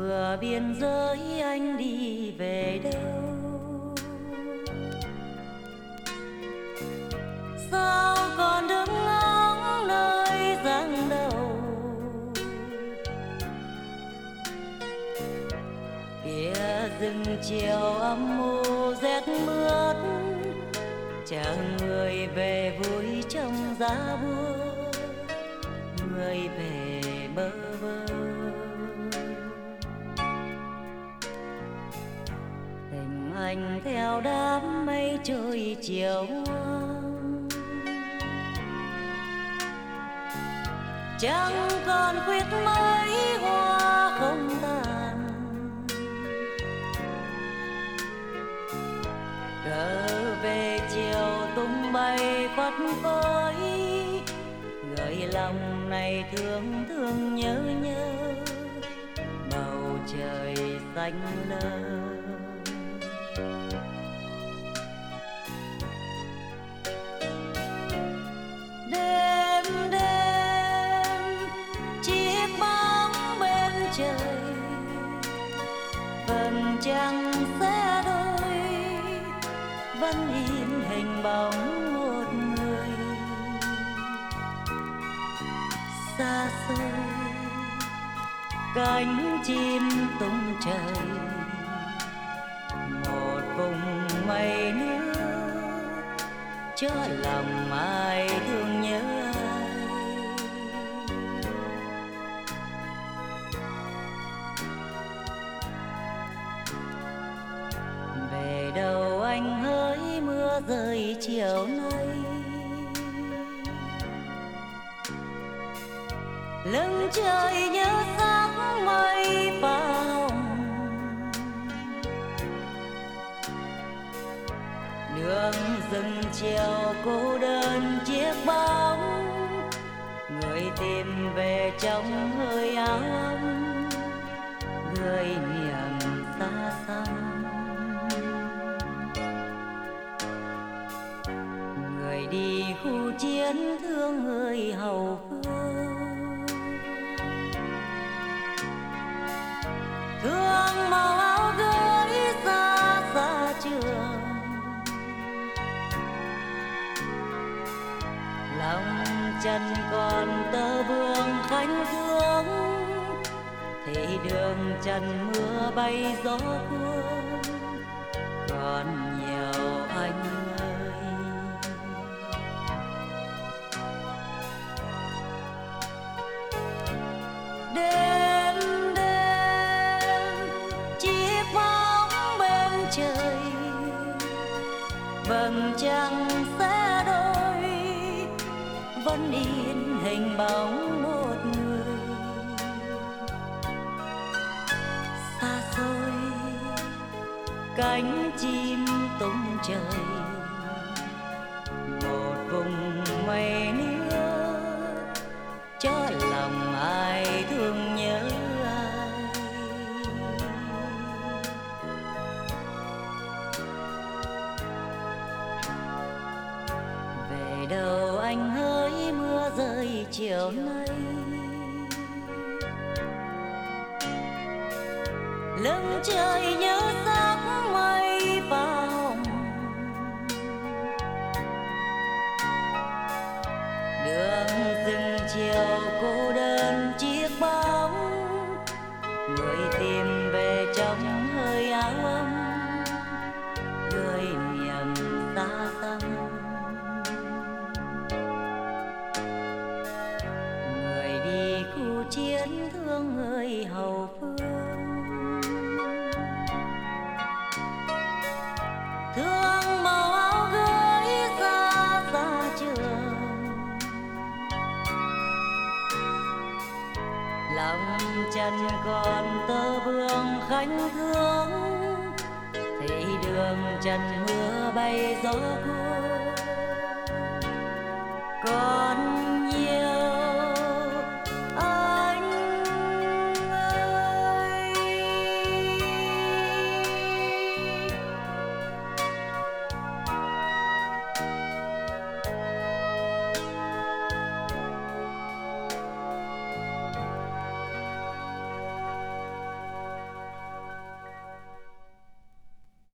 bờ biên giới anh đi về đâu? Sao còn đứng ngóng nơi giăng đầu? Kia rừng chiều âm u rét mướt, chờ người về vui trong giá búa, người về bơ vơ. Tình anh theo đám mây trôi chiều hoang, chẳng còn khuyết mấy hoa không tàn. Cờ về chiều tung bay phất phới, gợi lòng này thương thương nhớ nhớ bầu trời xanh lơ. Đêm đêm chiếc bóng bên trời, vầng trăng sẽ đôi vẫn in hình bóng một người. Xa xôi cánh chim tung trời, một vùng mây nữa cho lòng ai thương nhớ ai. Về đâu anh hỡi mưa rơi chiều nay, lưng trời nhớ sắc mây pha hồng. Đường rừng chiều cô đơn chiếc bóng, người tìm về trong hơi áo ấm, người miền xa xăm. Người đi khu chiến thương người hậu phương, thương màu áo gối xa xa trường. Lòng chân còn tơ vương khánh thương, thì đường trần mưa bay gió cuốn còn nhiều anh ơi. Đêm đêm chiếc bóng bên trời, vầng trăng sẽ đôi vẫn in hình bóng một người. Xa xôi cánh chim tung trời, một vùng mây nữa cho lòng ai thương nhớ ai. Về đâu anh hỡi mưa rơi chiều nay, lưng trời nhớ sắc mây pha hồng. Đường rừng chiều cô đơn chiếc bóng, người tìm về trong hơi áo ấm, người miền xa xăm. Người đi khu chiến thương người hậu phương, thương màu áo gối xa xa trường. Lòng chân còn tơ vương khánh thương, thì đường trần mưa bay gió cuốn còn